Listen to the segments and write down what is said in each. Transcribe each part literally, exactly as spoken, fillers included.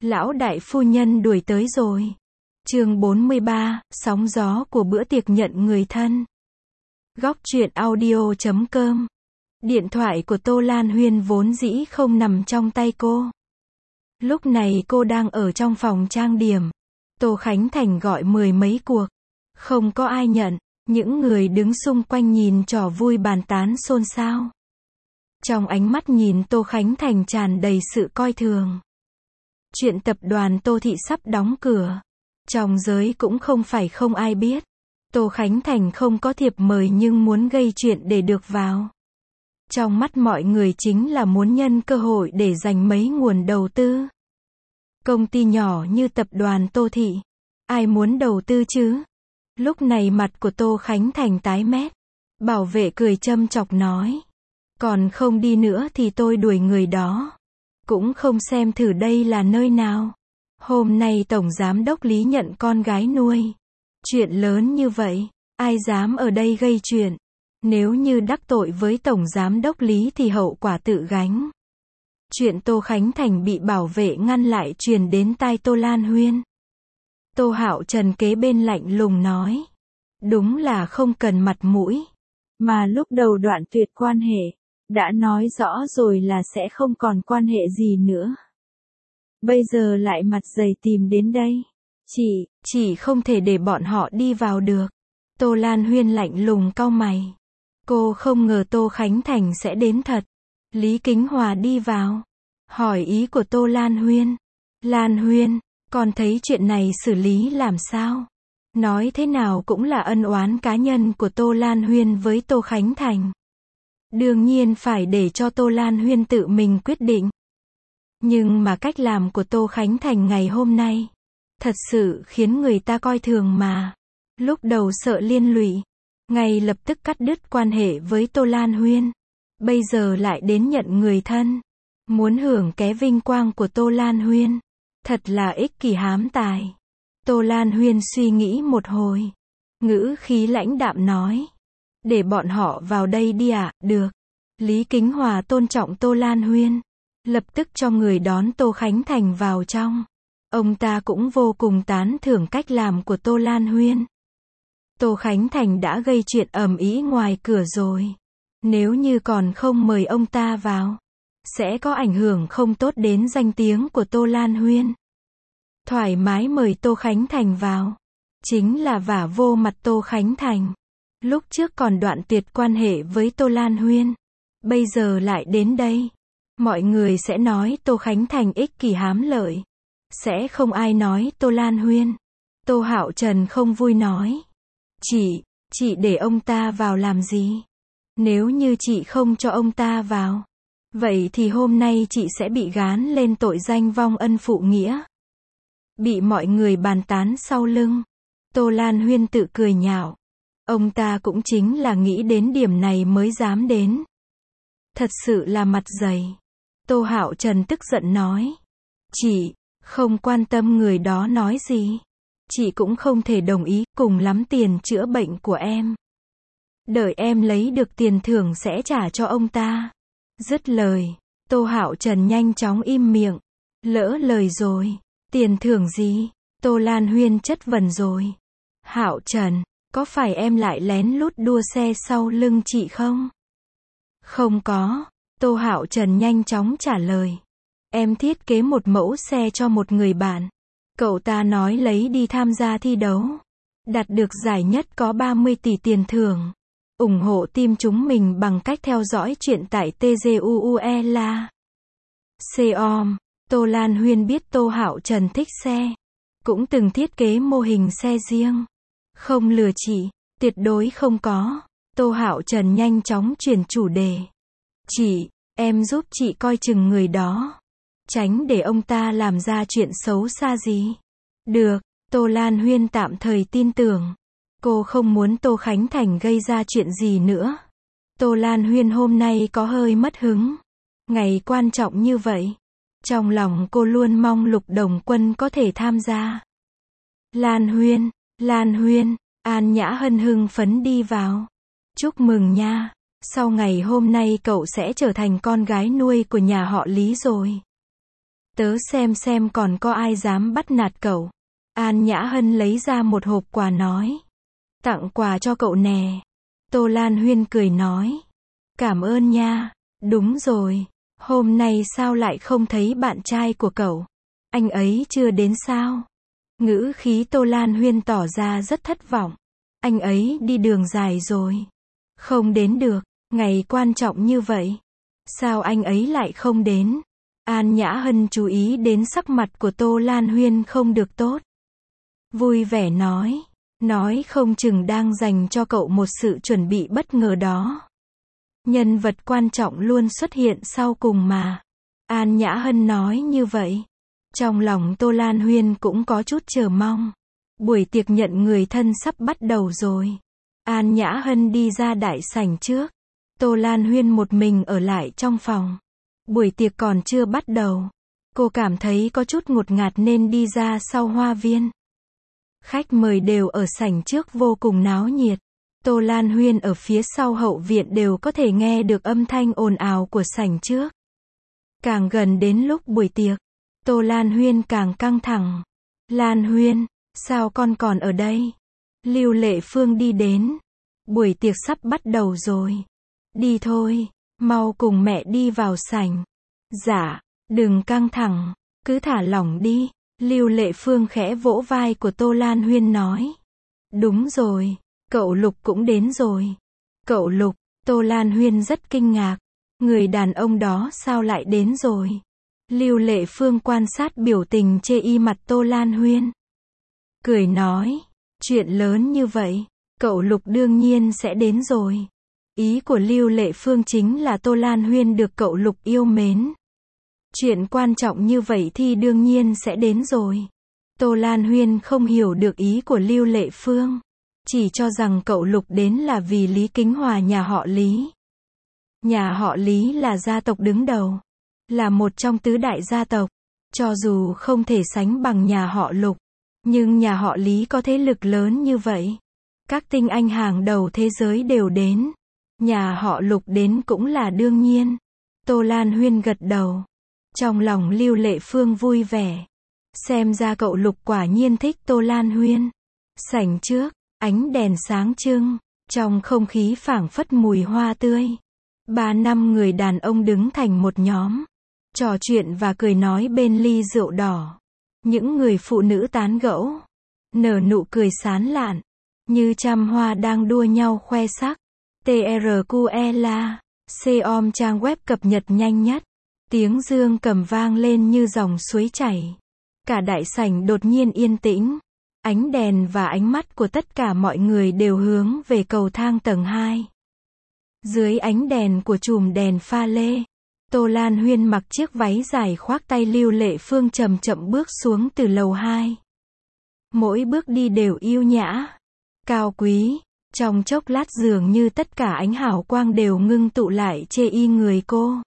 Lão đại phu nhân đuổi tới rồi. Chương bốn mươi ba, sóng gió của bữa tiệc nhận người thân. Góc truyện audio chấm com. Điện thoại của Tô Lan Huyên vốn dĩ không nằm trong tay cô. Lúc này cô đang ở trong phòng trang điểm. Tô Khánh Thành gọi mười mấy cuộc. Không có ai nhận. Những người đứng xung quanh nhìn trò vui bàn tán xôn xao. Trong ánh mắt nhìn Tô Khánh Thành tràn đầy sự coi thường. Chuyện tập đoàn Tô Thị sắp đóng cửa. Trong giới cũng không phải không ai biết. Tô Khánh Thành không có thiệp mời nhưng muốn gây chuyện để được vào. Trong mắt mọi người chính là muốn nhân cơ hội để giành mấy nguồn đầu tư. Công ty nhỏ như tập đoàn Tô Thị. Ai muốn đầu tư chứ? Lúc này mặt của Tô Khánh Thành tái mét. Bảo vệ cười châm chọc nói. Còn không đi nữa thì tôi đuổi người đó. Cũng không xem thử đây là nơi nào. Hôm nay Tổng Giám đốc Lý nhận con gái nuôi. Chuyện lớn như vậy, ai dám ở đây gây chuyện. Nếu như đắc tội với Tổng Giám đốc Lý thì hậu quả tự gánh. Chuyện Tô Khánh Thành bị bảo vệ ngăn lại truyền đến tai Tô Lan Huyên. Tô Hạo Trần kế bên lạnh lùng nói. Đúng là không cần mặt mũi. Mà lúc đầu đoạn tuyệt quan hệ, đã nói rõ rồi là sẽ không còn quan hệ gì nữa. Bây giờ lại mặt dày tìm đến đây. Chị, chỉ không thể để bọn họ đi vào được. Tô Lan Huyên lạnh lùng cau mày. Cô không ngờ Tô Khánh Thành sẽ đến thật. Lý Kính Hòa đi vào. Hỏi ý của Tô Lan Huyên. Lan Huyên, con thấy chuyện này xử lý làm sao? Nói thế nào cũng là ân oán cá nhân của Tô Lan Huyên với Tô Khánh Thành. Đương nhiên phải để cho Tô Lan Huyên tự mình quyết định. Nhưng mà cách làm của Tô Khánh Thành ngày hôm nay, thật sự khiến người ta coi thường mà. Lúc đầu sợ liên lụy, ngay lập tức cắt đứt quan hệ với Tô Lan Huyên. Bây giờ lại đến nhận người thân. Muốn hưởng ké vinh quang của Tô Lan Huyên. Thật là ích kỷ hám tài. Tô Lan Huyên suy nghĩ một hồi. Ngữ khí lãnh đạm nói. Để bọn họ vào đây đi ạ, à? Được. Lý Kính Hòa tôn trọng Tô Lan Huyên. Lập tức cho người đón Tô Khánh Thành vào trong. Ông ta cũng vô cùng tán thưởng cách làm của Tô Lan Huyên. Tô Khánh Thành đã gây chuyện ầm ĩ ngoài cửa rồi. Nếu như còn không mời ông ta vào, sẽ có ảnh hưởng không tốt đến danh tiếng của Tô Lan Huyên. Thoải mái mời Tô Khánh Thành vào. Chính là vả vô mặt Tô Khánh Thành. Lúc trước còn đoạn tuyệt quan hệ với Tô Lan Huyên. Bây giờ lại đến đây. Mọi người sẽ nói Tô Khánh Thành ích kỷ hám lợi. Sẽ không ai nói Tô Lan Huyên. Tô Hạo Trần không vui nói. Chị, chị để ông ta vào làm gì? Nếu như chị không cho ông ta vào, vậy thì hôm nay chị sẽ bị gán lên tội danh vong ân phụ nghĩa. Bị mọi người bàn tán sau lưng. Tô Lan Huyên tự cười nhạo. Ông ta cũng chính là nghĩ đến điểm này mới dám đến. Thật sự là mặt dày. Tô Hạo Trần tức giận nói. Chị, không quan tâm người đó nói gì. Chị cũng không thể đồng ý, cùng lắm tiền chữa bệnh của em. Đợi em lấy được tiền thưởng sẽ trả cho ông ta. Dứt lời, Tô Hạo Trần nhanh chóng im miệng. Lỡ lời rồi. Tiền thưởng gì? Tô Lan Huyên chất vấn rồi. Hạo Trần, có phải em lại lén lút đua xe sau lưng chị không? Không có. Tô Hạo Trần nhanh chóng trả lời. Em thiết kế một mẫu xe cho một người bạn. Cậu ta nói lấy đi tham gia thi đấu. Đạt được giải nhất có ba mươi tỷ tiền thưởng. ủng hộ team chúng mình bằng cách theo dõi chuyện tại tguela. Com. Tô Lan Huyên biết Tô Hạo Trần thích xe. Cũng từng thiết kế mô hình xe riêng. Không lừa chị. Tuyệt đối không có. Tô Hạo Trần nhanh chóng chuyển chủ đề. Chị, em giúp chị coi chừng người đó. Tránh để ông ta làm ra chuyện xấu xa gì. Được. Tô Lan Huyên tạm thời tin tưởng. Cô không muốn Tô Khánh Thành gây ra chuyện gì nữa. Tô Lan Huyên hôm nay có hơi mất hứng. Ngày quan trọng như vậy. Trong lòng cô luôn mong Lục Đồng Quân có thể tham gia. Lan Huyên, Lan Huyên, An Nhã Hân hưng phấn đi vào. Chúc mừng nha. Sau ngày hôm nay cậu sẽ trở thành con gái nuôi của nhà họ Lý rồi. Tớ xem xem còn có ai dám bắt nạt cậu. An Nhã Hân lấy ra một hộp quà nói. Tặng quà cho cậu nè. Tô Lan Huyên cười nói. Cảm ơn nha. Đúng rồi. Hôm nay sao lại không thấy bạn trai của cậu? Anh ấy chưa đến sao? Ngữ khí Tô Lan Huyên tỏ ra rất thất vọng. Anh ấy đi đường dài rồi. Không đến được. Ngày quan trọng như vậy. Sao anh ấy lại không đến? An Nhã Hân chú ý đến sắc mặt của Tô Lan Huyên không được tốt. Vui vẻ nói. Nói không chừng đang dành cho cậu một sự chuẩn bị bất ngờ đó. Nhân vật quan trọng luôn xuất hiện sau cùng mà. An Nhã Hân nói như vậy. Trong lòng Tô Lan Huyên cũng có chút chờ mong. Buổi tiệc nhận người thân sắp bắt đầu rồi. An Nhã Hân đi ra đại sảnh trước. Tô Lan Huyên một mình ở lại trong phòng. Buổi tiệc còn chưa bắt đầu. Cô cảm thấy có chút ngột ngạt nên đi ra sau hoa viên. Khách mời đều ở sảnh trước vô cùng náo nhiệt. Tô Lan Huyên ở phía sau hậu viện đều có thể nghe được âm thanh ồn ào của sảnh trước. Càng gần đến lúc buổi tiệc, Tô Lan Huyên càng căng thẳng. Lan Huyên, sao con còn ở đây? Lưu Lệ Phương đi đến. Buổi tiệc sắp bắt đầu rồi. Đi thôi, mau cùng mẹ đi vào sảnh. Dạ, đừng căng thẳng, cứ thả lỏng đi. Lưu Lệ Phương khẽ vỗ vai của Tô Lan Huyên nói. Đúng rồi, cậu Lục cũng đến rồi. Cậu Lục, Tô Lan Huyên rất kinh ngạc. Người đàn ông đó sao lại đến rồi? Lưu Lệ Phương quan sát biểu tình chê y mặt Tô Lan Huyên. Cười nói, chuyện lớn như vậy, cậu Lục đương nhiên sẽ đến rồi. Ý của Lưu Lệ Phương chính là Tô Lan Huyên được cậu Lục yêu mến. Chuyện quan trọng như vậy thì đương nhiên sẽ đến rồi. Tô Lan Huyên không hiểu được ý của Lưu Lệ Phương. Chỉ cho rằng cậu Lục đến là vì Lý Kính Hòa nhà họ Lý. Nhà họ Lý là gia tộc đứng đầu. Là một trong tứ đại gia tộc. Cho dù không thể sánh bằng nhà họ Lục. Nhưng nhà họ Lý có thế lực lớn như vậy. Các tinh anh hàng đầu thế giới đều đến. Nhà họ Lục đến cũng là đương nhiên. Tô Lan Huyên gật đầu. Trong lòng Lưu Lệ Phương vui vẻ. Xem ra cậu Lục quả nhiên thích Tô Lan Huyên. Sảnh trước, ánh đèn sáng trưng. Trong không khí phảng phất mùi hoa tươi. Ba năm người đàn ông đứng thành một nhóm. Trò chuyện và cười nói bên ly rượu đỏ. Những người phụ nữ tán gẫu. Nở nụ cười sán lạn. Như trăm hoa đang đua nhau khoe sắc. tê rờ quy e la. Com trang web cập nhật nhanh nhất. Tiếng dương cầm vang lên như dòng suối chảy. Cả đại sảnh đột nhiên yên tĩnh. Ánh đèn và ánh mắt của tất cả mọi người đều hướng về cầu thang tầng hai. Dưới ánh đèn của chùm đèn pha lê, Tô Lan Huyên mặc chiếc váy dài khoác tay Lưu Lệ Phương chậm chậm bước xuống từ lầu hai. Mỗi bước đi đều yêu nhã, cao quý. Trong chốc lát dường như tất cả ánh hào quang đều ngưng tụ lại chê y người cô.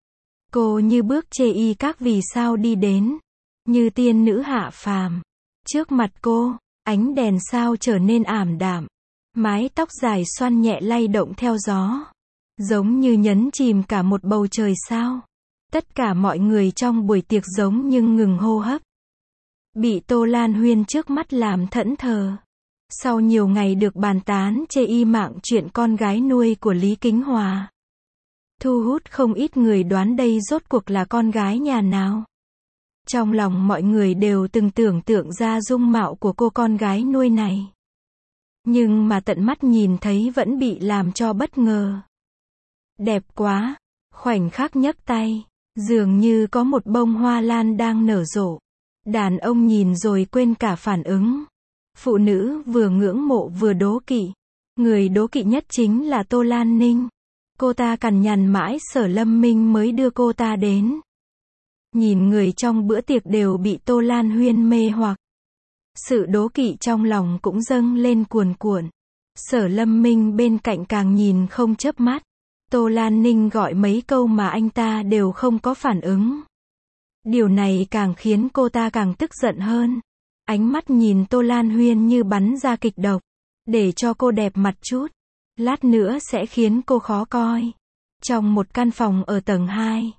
Cô như bước chê y các vì sao đi đến. Như tiên nữ hạ phàm. Trước mặt cô, ánh đèn sao trở nên ảm đạm. Mái tóc dài xoăn nhẹ lay động theo gió. Giống như nhấn chìm cả một bầu trời sao. Tất cả mọi người trong buổi tiệc giống như ngừng hô hấp. Bị Tô Lan Huyên trước mắt làm thẫn thờ. Sau nhiều ngày được bàn tán chê y mạng chuyện con gái nuôi của Lý Kính Hòa. Thu hút không ít người đoán đây rốt cuộc là con gái nhà nào. Trong lòng mọi người đều từng tưởng tượng ra dung mạo của cô con gái nuôi này. Nhưng mà tận mắt nhìn thấy vẫn bị làm cho bất ngờ. Đẹp quá. Khoảnh khắc nhấc tay. Dường như có một bông hoa lan đang nở rộ. Đàn ông nhìn rồi quên cả phản ứng. Phụ nữ vừa ngưỡng mộ vừa đố kỵ. Người đố kỵ nhất chính là Tô Lan Ninh. Cô ta cằn nhằn mãi Sở Lâm Minh mới đưa cô ta đến. Nhìn người trong bữa tiệc đều bị Tô Lan Huyên mê hoặc. Sự đố kỵ trong lòng cũng dâng lên cuồn cuộn. Sở Lâm Minh bên cạnh càng nhìn không chớp mắt. Tô Lan Ninh gọi mấy câu mà anh ta đều không có phản ứng. Điều này càng khiến cô ta càng tức giận hơn. Ánh mắt nhìn Tô Lan Huyên như bắn ra kịch độc. Để cho cô đẹp mặt chút. Lát nữa sẽ khiến cô khó coi. Trong một căn phòng ở tầng hai.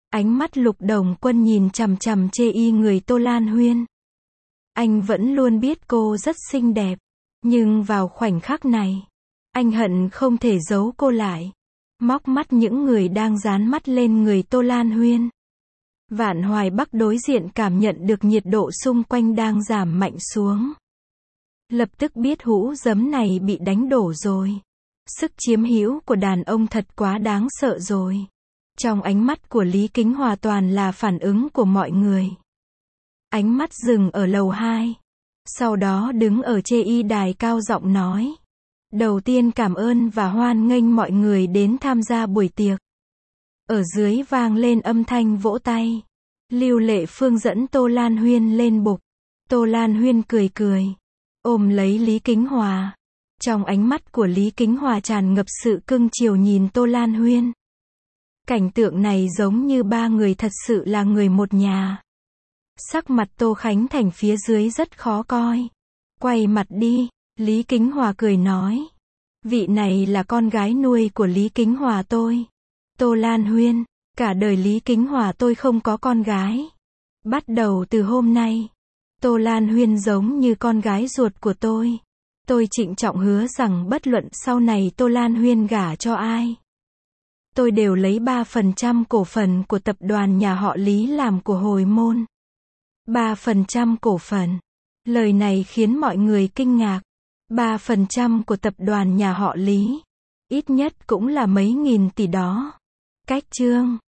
Ánh mắt Lục Đồng Quân nhìn chằm chằm chê y người Tô Lan Huyên. Anh vẫn luôn biết cô rất xinh đẹp, nhưng vào khoảnh khắc này, anh hận không thể giấu cô lại. Móc mắt những người đang dán mắt lên người Tô Lan Huyên. Vạn Hoài Bắc đối diện cảm nhận được nhiệt độ xung quanh đang giảm mạnh xuống. Lập tức biết hũ giấm này bị đánh đổ rồi. Sức chiếm hữu của đàn ông thật quá đáng sợ rồi. Trong ánh mắt của Lý Kính Hòa toàn là phản ứng của mọi người. Ánh mắt dừng ở lầu hai. Sau đó đứng ở chê y đài cao giọng nói. Đầu tiên cảm ơn và hoan nghênh mọi người đến tham gia buổi tiệc. Ở dưới vang lên âm thanh vỗ tay. Lưu Lệ Phương dẫn Tô Lan Huyên lên bục. Tô Lan Huyên cười cười, ôm lấy Lý Kính Hòa. Trong ánh mắt của Lý Kính Hòa tràn ngập sự cưng chiều nhìn Tô Lan Huyên. Cảnh tượng này giống như ba người thật sự là người một nhà. Sắc mặt Tô Khánh Thành phía dưới rất khó coi. Quay mặt đi, Lý Kính Hòa cười nói. Vị này là con gái nuôi của Lý Kính Hòa tôi. Tô Lan Huyên, cả đời Lý Kính Hòa tôi không có con gái. Bắt đầu từ hôm nay, Tô Lan Huyên giống như con gái ruột của tôi. Tôi trịnh trọng hứa rằng bất luận sau này Tô Lan Huyên gả cho ai, tôi đều lấy ba phần trăm cổ phần của tập đoàn nhà họ Lý làm của hồi môn. ba phần trăm cổ phần. Lời này khiến mọi người kinh ngạc. ba phần trăm của tập đoàn nhà họ Lý. Ít nhất cũng là mấy nghìn tỷ đó. Cách chương